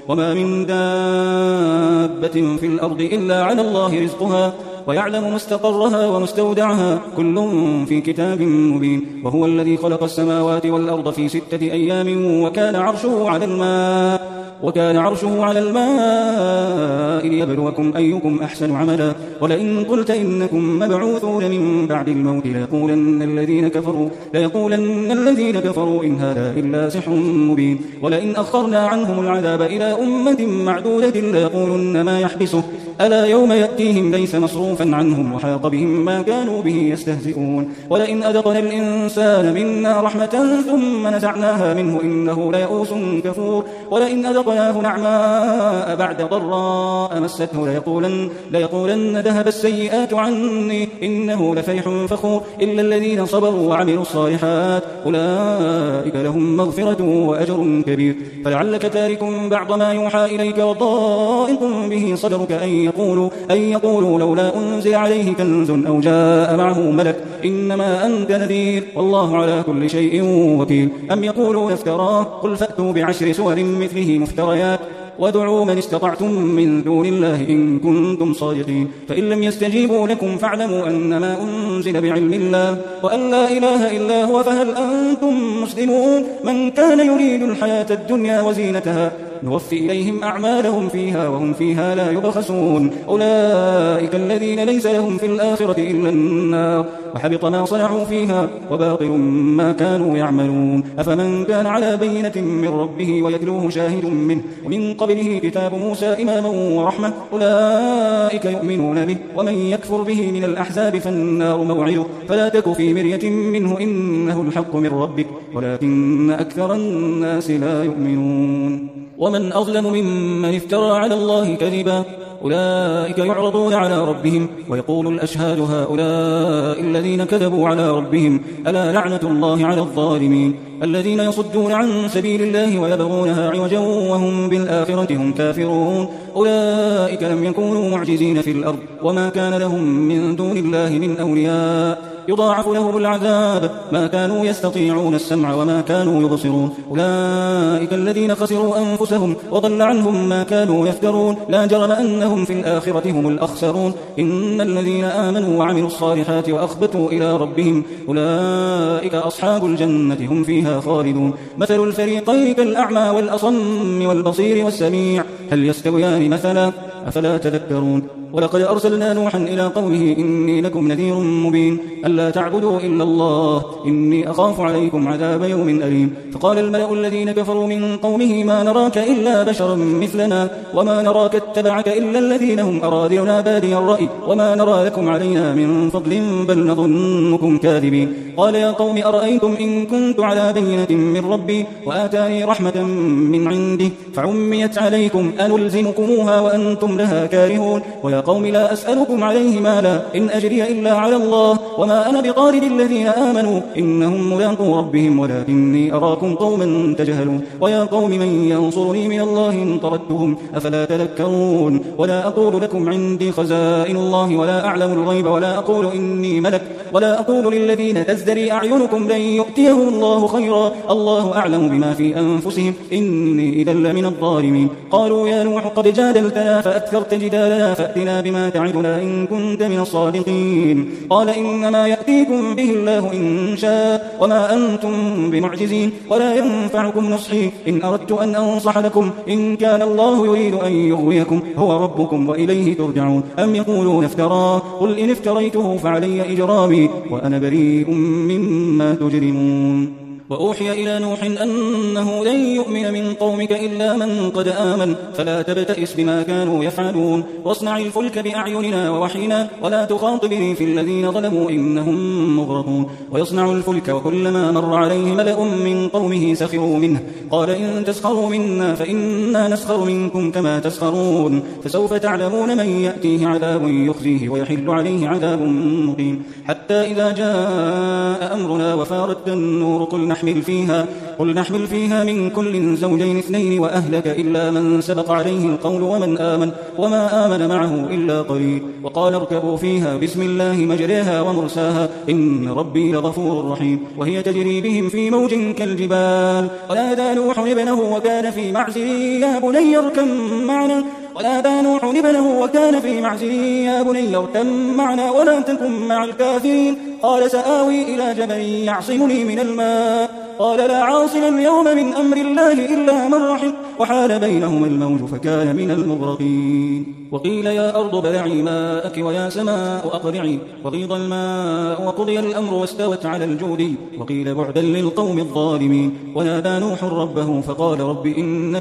وما من دابة في الأرض إلا على الله رزقها ويعلم مستقرها ومستودعها كل في كتاب مبين. وهو الذي خلق السماوات والأرض في 6 أيام وكان عرشه على الماء ليبلوكم أيكم أحسن عملا. ولئن قلت إنكم مبعوثون من بعد الموت ليقولن الذين كفروا إن هذا إلا سحر مبين. ولئن أخرنا عنهم العذاب إلى أمة معدودة ليقولن ما يحبسه ألا يوم يأتيهم ليس مصروفا عنهم وحاق بهم ما كانوا به يستهزئون. ولئن أذقنا الإنسان منا رحمة ثم نزعناها منه إنه ليئوس كفور. ولئن أذقناه نعماء بعد ضراء مسته ليقولن ذهب السيئات عني إنه لفرح فخور. إلا الذين صبروا وعملوا الصالحات أولئك لهم مغفرة وأجر كبير. فلعلك تارك بعض ما يوحى إليك وضائق به صدرك أن يقولوا لولا أنزل عليه كنز أو جاء معه ملك إنما أنت نذير والله على كل شيء وكيل. أم يقولون افتراه قل فأتوا ب10 سور مثله مفتريات وادعوا من استطعتم من دون الله إن كنتم صادقين. فإن لم يستجيبوا لكم فاعلموا أنما أنزل بعلم الله وأن لا إله إلا هو فهل أنتم مسلمون. من كان يريد الحياة الدنيا وزينتها نوفي إليهم أعمالهم فيها وهم فيها لا يبخسون. أولئك الذين ليس لهم في الآخرة إلا النار وحبط ما صنعوا فيها وباطل ما كانوا يعملون. أفمن كان على بينة من ربه ويتلوه شاهد منه ومن قبله كتاب موسى إماما ورحمة أولئك يؤمنون به. ومن يكفر به من الأحزاب فالنار موعده فلا تك في مرية منه إنه الحق من ربك ولكن أكثر الناس لا يؤمنون. ومن أظلم ممن افترى على الله كذبا أولئك يعرضون على ربهم ويقول الأشهاد هؤلاء الذين كذبوا على ربهم ألا لعنة الله على الظالمين. الذين يصدون عن سبيل الله ويبغونها عوجا وهم بالآخرة هم كافرون أولئك لم يكونوا معجزين في الأرض وما كان لهم من دون الله من أولياء يضاعف لهم العذاب ما كانوا يستطيعون السمع وما كانوا يبصرون. أولئك الذين خسروا أنفسهم وضل عنهم ما كانوا يفترون لا جرم أنهم في الآخرة هم الأخسرون. إن الذين آمنوا وعملوا الصالحات وأخبتوا إلى ربهم أولئك أصحاب الجنة هم فيها خالدون. مثل الفريقين كالأعمى والأصم والبصير والسميع هل يستويان مثلا أفلا تذكرون. ولقد أرسلنا نوحا إلى قومه إني لكم نذير مبين ألا تعبدوا إلا الله إني أخاف عليكم عذاب يوم أليم. فقال الملأ الذين كفروا من قومه ما نراك إلا بشرا مثلنا وما نراك اتبعك إلا الذين هم أراذلنا بادي الرأي وما نرى لكم علينا من فضل بل نظنكم كاذبين. قال يا قوم أرأيتم إن كنت على بينة من ربي وآتاني رحمة من عنده فعميت عليكم أنلزمكموها وأنتم لها كارهون. ويا قوم لا أسألكم عليه مالا إن أجري إلا على الله وما أنا بطارد الذين آمنوا إنهم ملاقو ربهم ولكني أراكم قوما تجهلون. ويا قوم من ينصرني من الله إن طردتهم أفلا تذكرون. ولا أقول لكم عندي خزائن الله ولا أعلم الغيب ولا أقول إني ملك ولا أقول للذين تزدري أعينكم لن يؤتيهم الله خيرا الله أعلم بما في أنفسهم إني إذا لمن الظالمين. قالوا يا نوح قد جادلتنا فأكثرت جدالنا فأتنا بما تعدنا إن كنت من الصادقين. قال إنما يأتيكم به الله إن شاء وما أنتم بمعجزين ولا ينفعكم نصحي إن أردت أن أنصح لكم إن كان الله يريد أن يغويكم هو ربكم وإليه ترجعون. أم يقولون افتراه قل إن افتريته فعلي إجرامي وأنا بريء مما تجرمون. وأوحي إلى نوح أنه لن يؤمن من قومك إلا من قد آمن فلا تبتئس بما كانوا يفعلون واصنع الفلك بأعيننا ووحينا ولا تخاطبني في الذين ظلموا إنهم مغرقون. ويصنع الفلك وكلما مر عليه ملأ من قومه سخروا منه قال إن تسخروا منا فإنا نسخر منكم كما تسخرون. فسوف تعلمون من يأتيه عذاب يخزيه ويحل عليه عذاب مقيم. حتى إذا جاء أمرنا وفارت النور قلنا قل نحمل فيها من كل زوجين اثنين وأهلك إلا من سبق عليه القول وما آمن معه إلا قليل. وقال اركبوا فيها بسم الله مجريها ومرساها إن ربي لغفور رحيم. وهي تجري بهم في موج كالجبال. ونادى نوح ابنه وكان في معزل يا بني اركب معنا ولا تكن مع الكافرين. قال سآوي إلى جبل يعصمني من الماء. قال لا عاصم اليوم من أمر الله إلا من رحم. وحال بينهما الموج فكان من المغرقين. وقيل يا أرض ابلعي ماءك ويا سماء أقلعي وغيض الماء وقضي الأمر واستوت على الجودي. وقيل بعدا للقوم الظالمين. ونادى نوح ربه فقال رب إن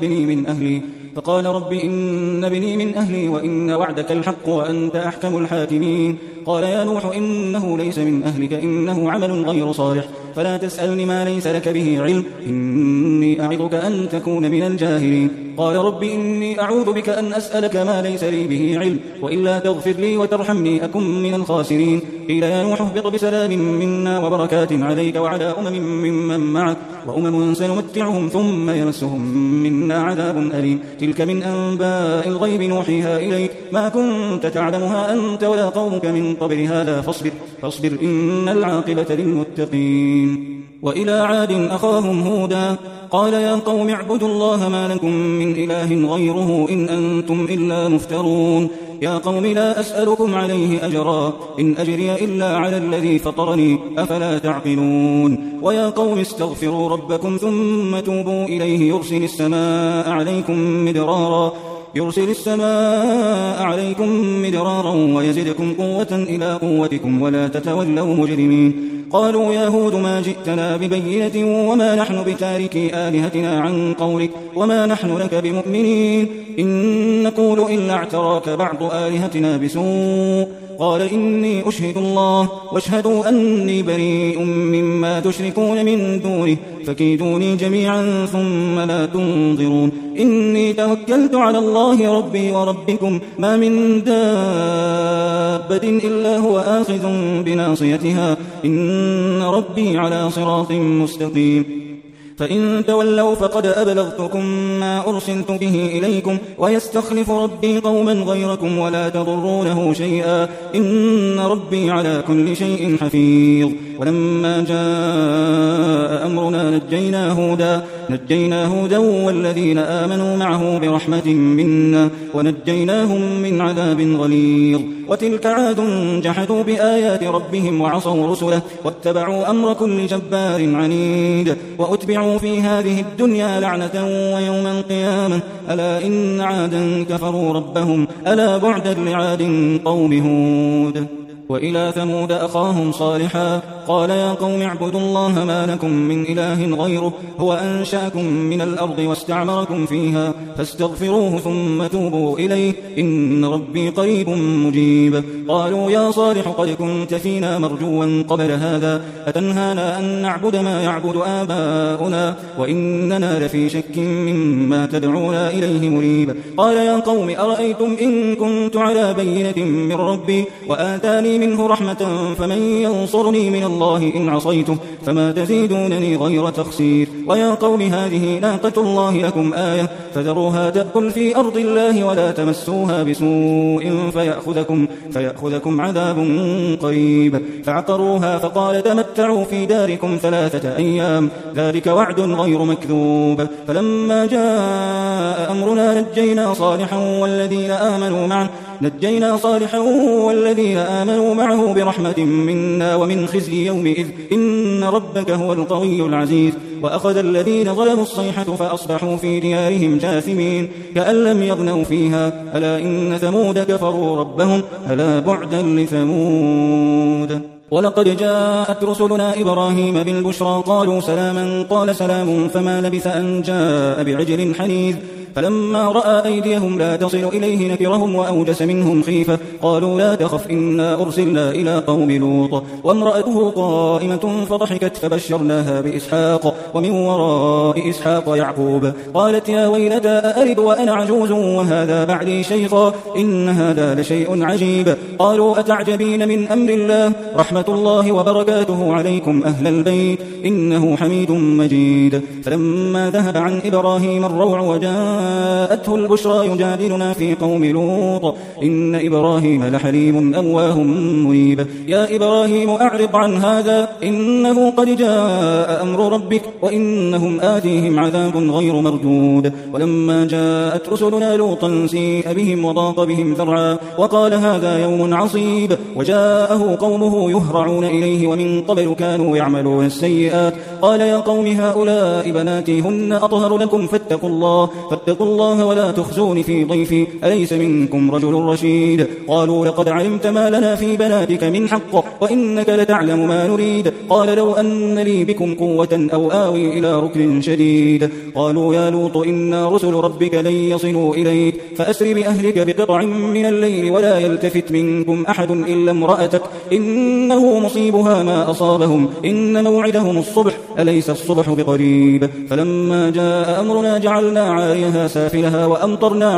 ابني من أهلي وإن وعدك الحق وأنت أحكم الحاكمين. قال يا نوح إنه ليس من أهلك إنه عمل غير صالح فلا تسألني ما ليس لك به علم إني أعظك أن تكون من الجاهلين. قال رب إني أعوذ بك أن أسألك ما ليس لي به علم وإلا تغفر لي وترحمني أكن من الخاسرين. قيل يا نوح اهبط بسلام منا وبركات عليك وعلى ممن معك وأمم سنمتعهم ثم يمسهم منا عذاب أليم. تلك من أنباء الغيب نوحيها إليك ما كنت تعلمها أنت ولا قومك من قبل هذا فاصبر إن العاقبة للمتقين. وإلى عاد أخاهم هودا قال يا قوم اعبدوا الله ما لكم من إله غيره إن أنتم إلا مفترون. يا قوم لا أسألكم عليه أجرا إن أجري إلا على الذي فطرني أفلا تعقلون. ويا قوم استغفروا ربكم ثم توبوا إليه يرسل السماء عليكم مدرارا ويزدكم قوة إلى قوتكم ولا تتولوا مجرمين. قالوا يا هود ما جئتنا ببينة وما نحن بتاركي آلهتنا عن قولك وما نحن لك بمؤمنين إن نقول إلا اعتراك بعض آلهتنا بسوء. قال إني أشهد الله واشهدوا أني بريء مما تشركون من دونه فكيدوني جميعا ثم لا تنظرون. إني توكلت على الله ربي وربكم ما من دابة إلا هو آخذ بناصيتها إن ربي على صراط مستقيم. فإن تولوا فقد أبلغتكم ما أرسلت به إليكم ويستخلف ربي قوما غيركم ولا تضرونه شيئا إن ربي على كل شيء حفيظ. ولما جاء أمرنا نجينا هودا والذين آمنوا معه برحمة منا ونجيناهم من عذاب غليظ. وتلك عاد جحدوا بآيات ربهم وعصوا رسله واتبعوا أمر كل جبار عنيد. وأتبعوا في هذه الدنيا لعنة ويوم القيامة ألا إن عادا كفروا ربهم ألا بعدا لعاد قوم هود. وإلى ثمود أخاهم صالحا قال يا قوم اعبدوا الله ما لكم من إله غيره هو أنشأكم من الأرض واستعمركم فيها فاستغفروه ثم توبوا إليه إن ربي قريب مجيب. قالوا يا صالح قد كنت فينا مرجوا قبل هذا أتنهانا أن نعبد ما يعبد آباؤنا وإننا لفي شك مما تدعونا إليه مريب. قال يا قوم أرأيتم إن كنت على بينة من ربي وآتاني منه رحمة فمن ينصرني من الله إن عصيته فما تزيدونني غير تخسير. ويا قوم هذه ناقة الله لكم آية فذروها تأكل في أرض الله ولا تمسوها بسوء فيأخذكم عذاب قريب. فعقروها فقال تمتعوا في داركم 3 أيام ذلك وعد غير مكذوب. فلما جاء أمرنا نجينا صالحا والذين آمنوا معه برحمة منا ومن خزي يومئذ إن ربك هو القوي العزيز. وأخذ الذين ظلموا الصيحة فأصبحوا في ديارهم جاثمين كأن لم يغنوا فيها ألا إن ثمود كفروا ربهم ألا بعدا لثمود. ولقد جاءت رسلنا إبراهيم بالبشرى قالوا سلاما قال سلام فما لبث أن جاء بعجل حنيذ فلما رأى أيديهم لا تصل إليه نكرهم وأوجس منهم خيفة. قالوا لا تخف إنا أرسلنا إلى قوم لوط وامرأته قائمة فضحكت فبشرناها بإسحاق ومن وراء إسحاق يعقوب. قالت يا ويلتى أألد وأنا عجوز وهذا بعلي شيخا إن هذا لشيء عجيب. قالوا أتعجبين من أمر الله رحمة الله وبركاته عليكم أهل البيت إنه حميد مجيد. فلما ذهب عن إبراهيم الروع وجاءته البشرى يجادلنا في قوم لوط إن إبراهيم لحليم أواه منيب. يا إبراهيم أعرض عن هذا إنه قد جاء أمر ربك وإنهم آتيهم عذاب غير مردود. ولما جاءت رسلنا لوطا سيء بهم وضاق بهم ذرعا وقال هذا يوم عصيب. وجاءه قومه يهرعون إليه ومن قبل كانوا يعملون السيئات. قال يا قوم هؤلاء بناتي هن أطهر لكم فاتقوا الله ولا تخزون في ضيفي أليس منكم رجل رشيد. قالوا لقد علمت ما لنا في بناتك من حق وإنك لتعلم ما نريد. قال لو أن لي بكم قوة أو آوي إلى ركن شديد. قالوا يا لوط إنا رسل ربك لن يصلوا إليك فأسر بأهلك بقطع من الليل ولا يلتفت منكم أحد إلا امرأتك إنه مصيبها ما أصابهم إن موعدهم الصبح أليس الصبح بقريب. فلما جاء أمرنا جعلنا عاليها سافلها وأمطرنا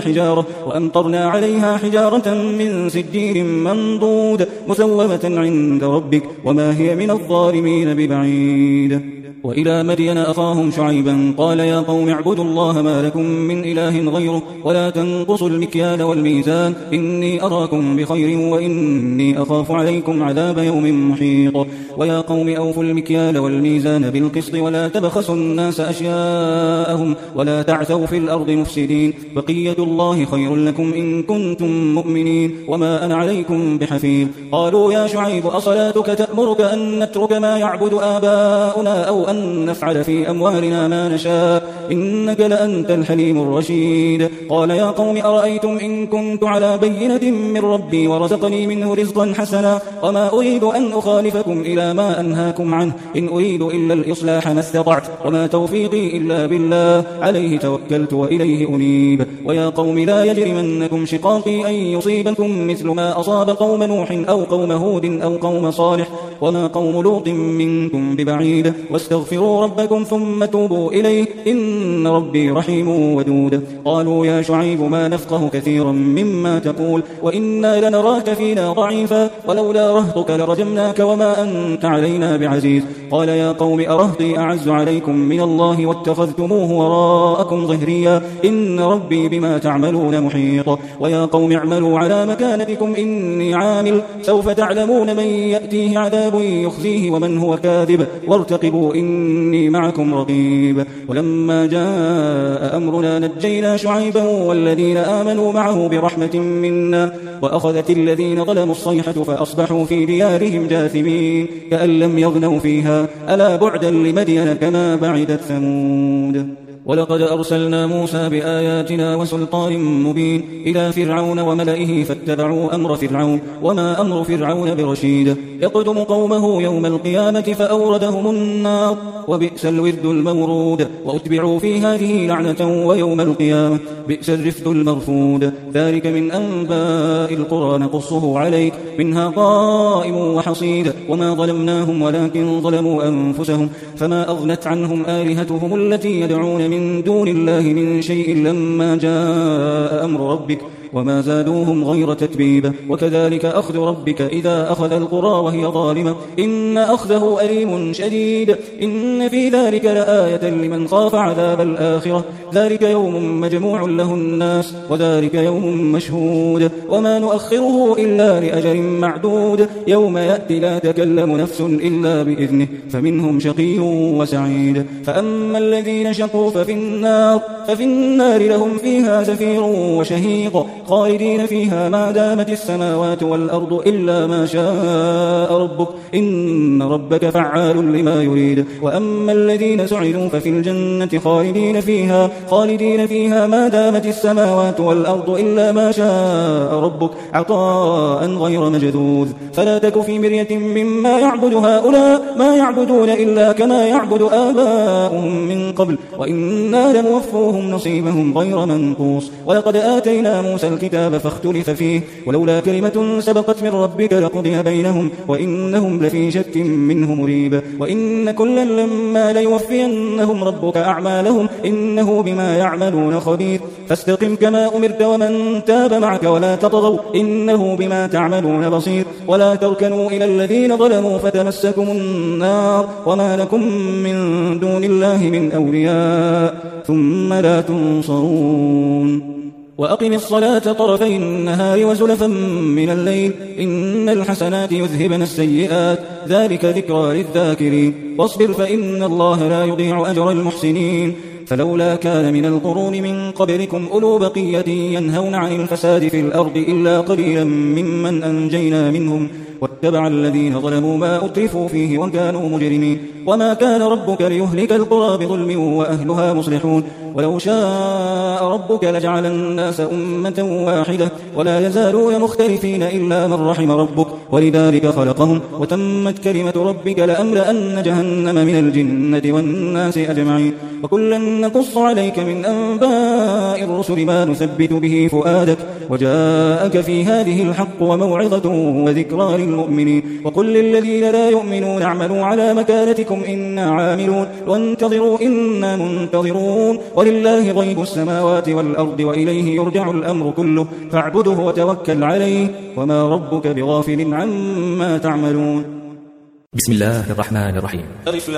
عليها حجارة من سجيل منضود مسومة عند ربك وما هي من الظالمين ببعيد. وإلى مدين أخاهم شعيبا قال يا قوم اعبدوا الله ما لكم من إله غيره ولا تنقصوا المكيال والميزان إني أراكم بخير وإني أخاف عليكم عذاب يوم محيط. ويا قوم أوفوا المكيال والميزان بالقسط ولا تبخسوا الناس أشياءهم ولا تعثوا في الأرض مفسدين بقية الله خير لكم إن كنتم مؤمنين وما أنا عليكم بحفيظ. قالوا يا شعيب أصلاتك تأمرك أن نترك ما يعبد آباؤنا أو أن نفعل في أموالنا ما نشاء إنك لأنت الحليم الرشيد. قال يا قوم أرأيتم إن كنت على بينة من ربي ورزقني منه رزقا حسنا وما أريد أن أخالفكم إلى ما أنهاكم عنه إن أريد إلا الإصلاح ما استطعت وما توفيقي إلا بالله عليه توكلت وإليه أنيب. ويا قوم لا يجرمنكم شقاقي أن يصيبكم مثل ما أصاب قوم نوح أو قوم هود أو قوم صالح وما قوم لوط منكم ببعيد واستغفروا ربكم ثم توبوا إليه إن ربي رحيم ودود. قالوا يا شعيب ما نفقه كثيرا مما تقول وإنا لنراك فينا ضعيفا ولولا رهطك لرجمناك وما أنت علينا بعزيز. قال يا قوم أرهطي أعز عليكم من الله واتخذتموه وراءكم ظهريا إن ربي بما تعملون محيط. ويا قوم اعملوا على مكانتكم إني عامل سوف تعلمون من يأتيه عذاب يخزيه ومن هو كاذب وارتقبوا إني معكم رقيب. ولما جاء أمرنا نجينا شعيبا والذين آمنوا معه برحمة منا وأخذت الذين ظلموا الصيحة فأصبحوا في ديارهم جاثمين كأن لم يغنوا فيها ألا بعدا لمدين كما بعدت ثمود. ولقد أرسلنا موسى بآياتنا وسلطان مبين إلى فرعون وملئه فاتبعوا أمر فرعون وما أمر فرعون برشيد يقدم قومه يوم القيامة فأوردهم النار وبئس الورد المورود وأتبعوا في هذه لعنة ويوم القيامة بئس الرفد المرفود. ذلك من أنباء القرى نقصه عليك منها قائم وحصيد وما ظلمناهم ولكن ظلموا أنفسهم فما أغنت عنهم آلهتهم التي يدعون من دون الله من شيء لما جاء أمر ربك وما زادوهم غير تتبيب. وكذلك أخذ ربك إذا أخذ القرى وهي ظالمة إن أخذه أليم شديد إن في ذلك لآية لمن خاف عذاب الآخرة ذلك يوم مجموع له الناس وذلك يوم مشهود وما نؤخره إلا لأجل معدود يوم يأتي لا تكلم نفس إلا بإذنه فمنهم شقي وسعيد. فأما الذين شقوا ففي النار لهم فيها زفير وشهيق خالدين فيها ما دامت السماوات والأرض إلا ما شاء ربك إن ربك فعال لما يريد وأما الذين سعدوا ففي الجنة خالدين فيها ما دامت السماوات والأرض إلا ما شاء ربك عطاء غير مجذوذ فلا تك في مرية مما يعبد هؤلاء ما يعبدون إلا كما يعبد آباؤهم من قبل وإنا لنوفوهم نصيبهم غير منقوص ولقد آتينا موسى الكتاب فاختلف فيه ولولا كلمة سبقت من ربك لقضي بينهم وإنهم لفي شك منه مريب وإن كلا لما ليوفينهم ربك أعمالهم إنه بما يعملون خبير فاستقم كما أمرت ومن تاب معك ولا تطغوا إنه بما تعملون بصير ولا تركنوا إلى الذين ظلموا فتمسكم النار وما لكم من دون الله من أولياء ثم لا تنصرون وأقم الصلاة طرفي النهار وزلفا من الليل إن الحسنات يذهبن السيئات ذلك ذكرى للذاكرين واصبر فإن الله لا يضيع أجر المحسنين فلولا كان من القرون من قبلكم أولو بقية ينهون عن الفساد في الأرض إلا قليلا ممن أنجينا منهم واتبع الذين ظلموا ما أترفوا فيه وكانوا مجرمين وما كان ربك ليهلك القرى بظلم وأهلها مصلحون ولو شاء ربك لجعل الناس أمة واحدة ولا يزالون مختلفين إلا من رحم ربك ولذلك خلقهم وتمت كلمة ربك لأملأن جهنم من الجنة والناس أجمعين وكلا نقص عليك من أنباء الرسل ما نثبت به فؤادك وجاءك في هذه الحق وموعظة وذكرى للمؤمنين وقل للذين لا يؤمنون اعملوا على مكانتكم إنا عاملون وانتظروا إنا منتظرون ولله غيب السماوات والأرض وإليه يرجع الأمر كله فاعبده وتوكل عليه وما ربك بغافل عما تعملون بسم الله الرحمن الرحيم ألف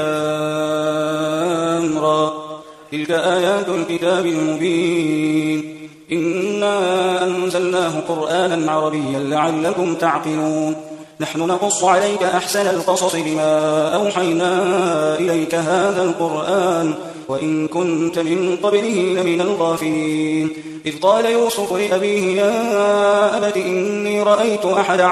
لام را تلك آيات الكتاب المبين إنا أنزلناه قرآنا عربيا لعلكم تعقلون نحن نقص عليك أحسن القصص بما أوحينا إليك هذا القرآن وإن كنت من قبله لمن الغافلين إذ قال يوسف لأبيه يا أبت إني رأيت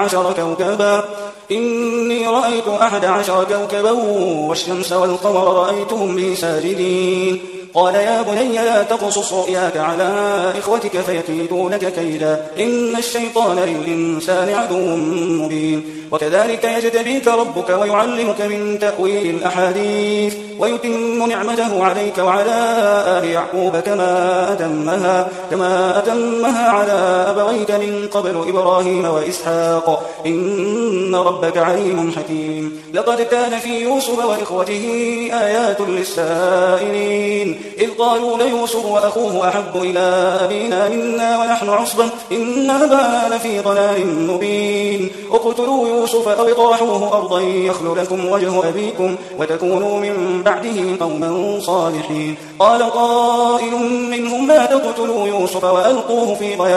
11 كوكبا والشمس والقمر رأيتهم لي ساجدين قال يا بني لا تقصص رؤياك على إخوتك فيكيدوا لك كيدا إن الشيطان للإنسان عدو مبين وكذلك يجتبيك ربك ويعلمك من تأويل الأحاديث ويتم نعمته عليك وعلى آل يعقوب كما أتمها على أبويك من قبل إبراهيم وإسحاق إن ربك عليم حكيم لقد كان في يوسف وإخوته آيات للسائلين إذ قالوا ليوسف وأخوه أحب إلى أبينا منا ونحن عصبة إن أبانا لفي ضلال مبين اقتلوا يوسف أو اطرحوه أرضا يخل لكم وجه أبيكم وتكونوا من بعده قوما صالحين قال قائل منهم لا تقتلوا يوسف وألقوه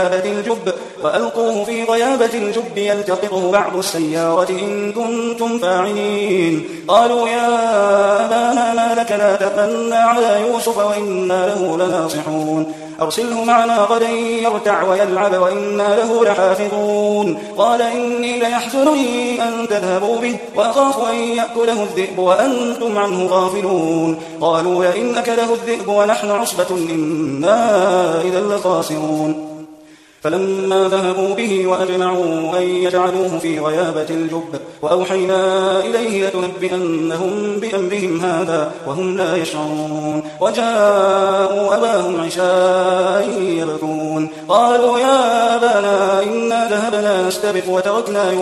في غيابة الجب يلتقطه بعض السيارة إن كنتم فاعلين قالوا يا أبانا ما لك لا تأمنا على يوسف وإنا له لناصحون أرسله معنا غدا يرتع ويلعب وإنا له لحافظون قال إني ليحزنني أن تذهبوا به وأخاف أن يأكله الذئب وأنتم عنه غافلون قالوا لئن أكله الذئب ونحن عصبة إنا إذا لخاسرون فلما ذهبوا به وأجمعوا أن يجعلوه في غيابة الجب وأوحينا إليه لتنبئنهم بأمرهم هذا وهم لا يشعرون وجاءوا أباهم عشاء يبكون قالوا يا أبانا إنا ذهبنا نستبق وتركنا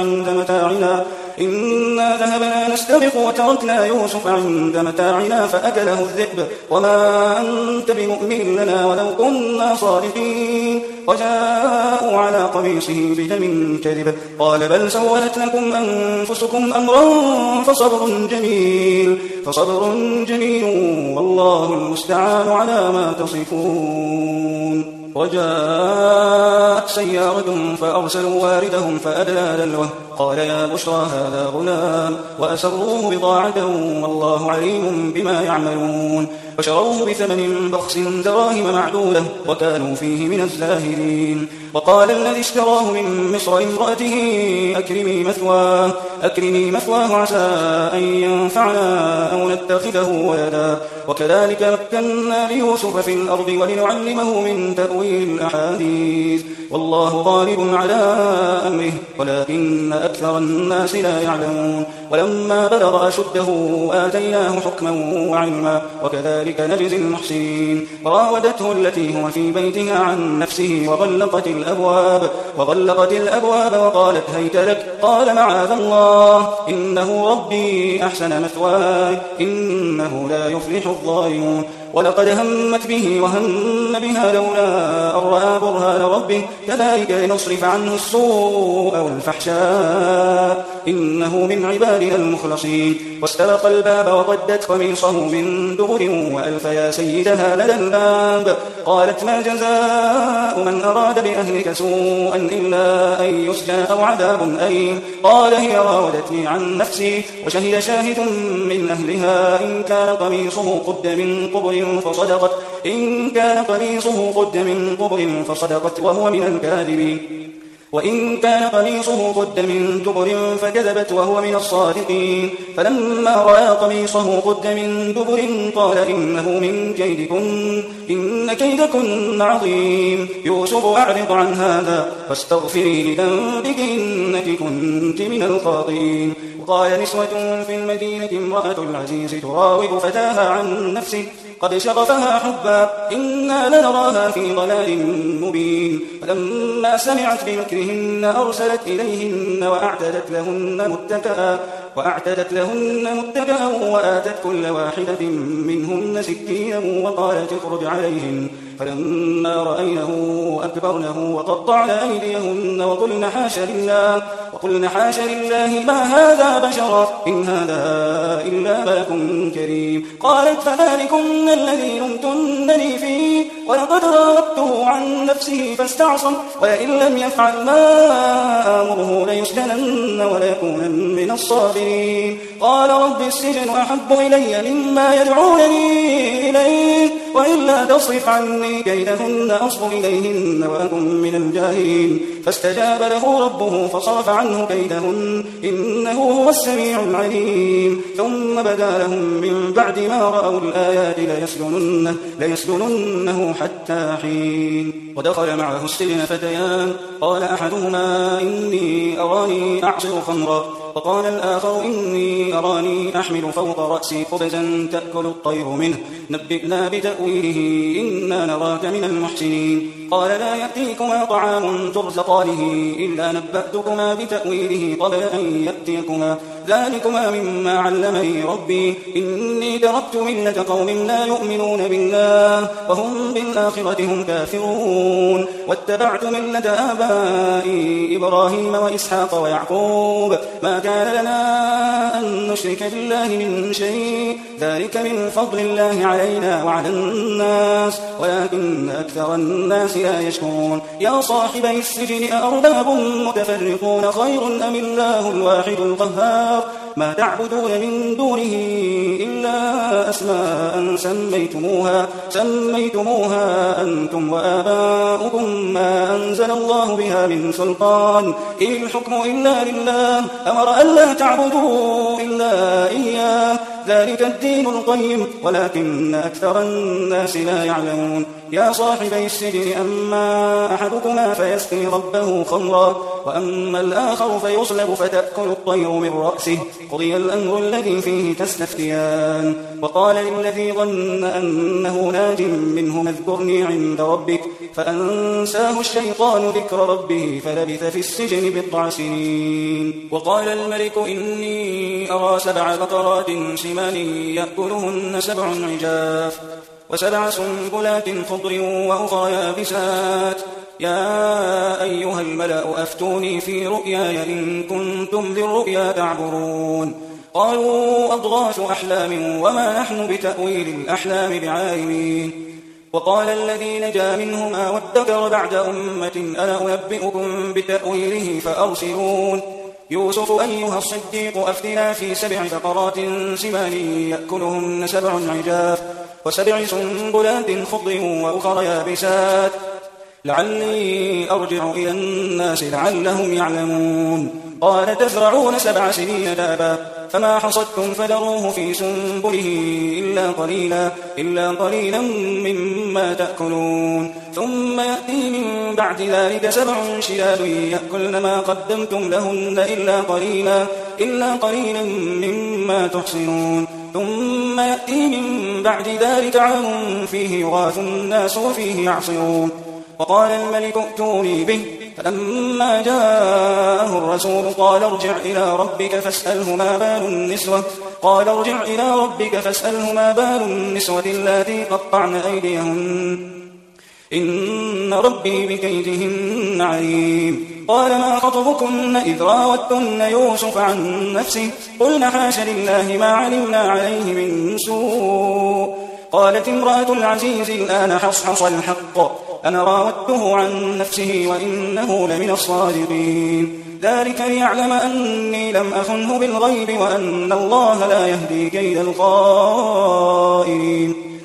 يوسف عند متاعنا فأكله الذئب وما أنت بمؤمن لنا ولو كنا صادقين وجاءوا على قميصه بدم كذب قال بل سولت لكم أنفسكم أمرا فصبر جميل والله المستعان على ما تصفون وجاءت سيارة فأرسلوا واردهم فأدلى دلوه قال يا بشرى هذا غلام وأسروه بضاعة والله عليم بما يعملون وشروه بثمن بخس دراهم معدودة وكانوا فيه من الزاهدين. وقال الذي اشتراه من مصر امرأته أكرمي مثواه عسى أن ينفعنا أو نتخذه ولدا وكذلك مكنا ليوسف في الأرض ولنعلمه من تأويل الأحاديث والله غالب على أمره ولكن أكثر الناس لا يعلمون. ولما بلغ أشده آتيناه حكما وعلما وكذلك نجزي المحسنين. وراودته التي هو في بيتها عن نفسه وغلقت الأبواب وقالت هيت لك قال معاذ الله إنه ربي أحسن مثواي إنه لا يفلح الظالمون. ولقد همت به وهم بها لولا أن رأى برهان ربه كذلك لنصرف عنه السوء والفحشاء إنه من عبادنا المخلصين. واستبق الباب وقدت قميصه من دبر وألف يا سيدها لدى الباب قالت ما جزاء من أراد بأهلك سوءا إلا أن يسجن أو عذاب أليم. قال هي راودتني عن نفسي وشهد شاهد من أهلها إن كان قميصه قد من قبر فصدقت وهو من الكاذبين وإن كان قميصه قد من دبر فكذبت وهو من الصادقين. فلما رأى قميصه قد من دبر قال إنه من كيدكن إن كيدكن عظيم. يوسف أعرض عن هذا فاستغفري لذنبك إنك كنت من الخاطئين. وقال نسوة في المدينة امرأة العزيز تراود فتاها عن نفسه قد شغفها حبا إنا لنراها في ضلال مبين. فلما سمعت بمكرهن أرسلت إليهن وأعتدت لهن متكأ وآتت كل واحدة منهن سكينا وقالت اخرج عليهن. فلما رأينه أكبرنه وقطعن أيديهن وقلن حاش لله ما هذا بشرا إن هذا إلا ملك كريم. قالت فذلكن الذي لمتنني فيه ولقد راودته عن نفسه فاستعصم ولئن لم يفعل ما آمره ليسجنن وليكونن من الصابرين. قال رب السجن أحب إلي مما يدعونني إليه وإلا تصرف عني كيدهن أصب إليهن وأكن من الجاهلين. فاستجاب له ربه فصرف عنه كيدهن إنه هو السميع العليم. ثم بدا لهم من بعد ما رأوا الآيات ليسجننه حتى حين. ودخل معه السجن فتيان قال أحدهما إني أراني أعصر خمرا وقال الآخر إني أراني أحمل فوق رأسي خبزا تأكل الطير منه نبئنا بتأويله إنا نراك من المحسنين. قال لا يأتيكما طعام ترزقانه إلا نبأتكما بتأويله قبل أن يأتيكما ذلكما مما علمني ربي إني تركت ملة قوم لا يؤمنون بالله وهم بالآخرة هم كافرون واتبعت ملة آبائي إبراهيم وإسحاق ويعقوب ما كان لنا أن نشرك بالله من شيء ذلك من فضل الله علينا وعلى الناس ولكن أكثر الناس لا يشكرون. يا صاحبي السجن أأرباب متفرقون خير أم الله الواحد القهار ما تعبدون من دونه إلا أسماء سميتموها أنتم وآباؤكم ما أنزل الله بها من سلطان إن الحكم إلا لله أمر ألا تعبدوا إلا إياه ذلك الدين القيم ولكن أكثر الناس لا يعلمون. يا صاحبي السجن أما أحدكما فيسقي ربه خمرا وأما الآخر فيصلب فتأكل الطير من رأسه قضي الأمر الذي فيه تستفتيان. وقال للذي ظن أنه ناج منه اذكرني عند ربك فأنساه الشيطان ذكر ربه فلبث في السجن 10 سنين. وقال الملك إني أرى 7 بقرات سمان يأكلهن 7 عجاف و7 سنبلات خضر وأخرى يابسات يا أيها الملأ أفتوني في رؤياي إن كنتم للرؤيا تعبرون. قالوا أضغاث أحلام وما نحن بتأويل الأحلام بعالمين. وقال الذي نجا منهما وادكر بعد أمة أنا أنبئكم بتأويله فأرسلون. يوسف أيها الصديق أفتنا في 7 بقرات سمان يأكلهن 7 عجاف و7 سنبلات خضر وأخر يابسات لعلي أرجع إلى الناس لعلهم يعلمون قال تزرعون 7 سنين دابا فما حصدتم فذروه في سنبله إلا قليلا مما تأكلون ثم يأتي من بعد ذلك 7 شداد يأكلن ما قدمتم لهن إلا قليلا مما تحصنون ثم يأتي من بعد ذلك عام فيه يغاث الناس وفيه يعصرون وقال الملك ائتوني به فلما جاءه الرسول قال ارجع إلى ربك فاسأله ما بال النسوة اللاتي قطعن أيديهن إن ربي بكيدهن عليم قال ما خطبكن إذ راوتن يوسف عن نفسه قلنا حاش لله ما علمنا عليه من سوء قالت امرأة العزيز الآن حصحص الحق أنا راودته عن نفسه وإنه لمن الصادقين ذلك ليعلم أني لم أخنه بالغيب وأن الله لا يهدي كيد الخائنين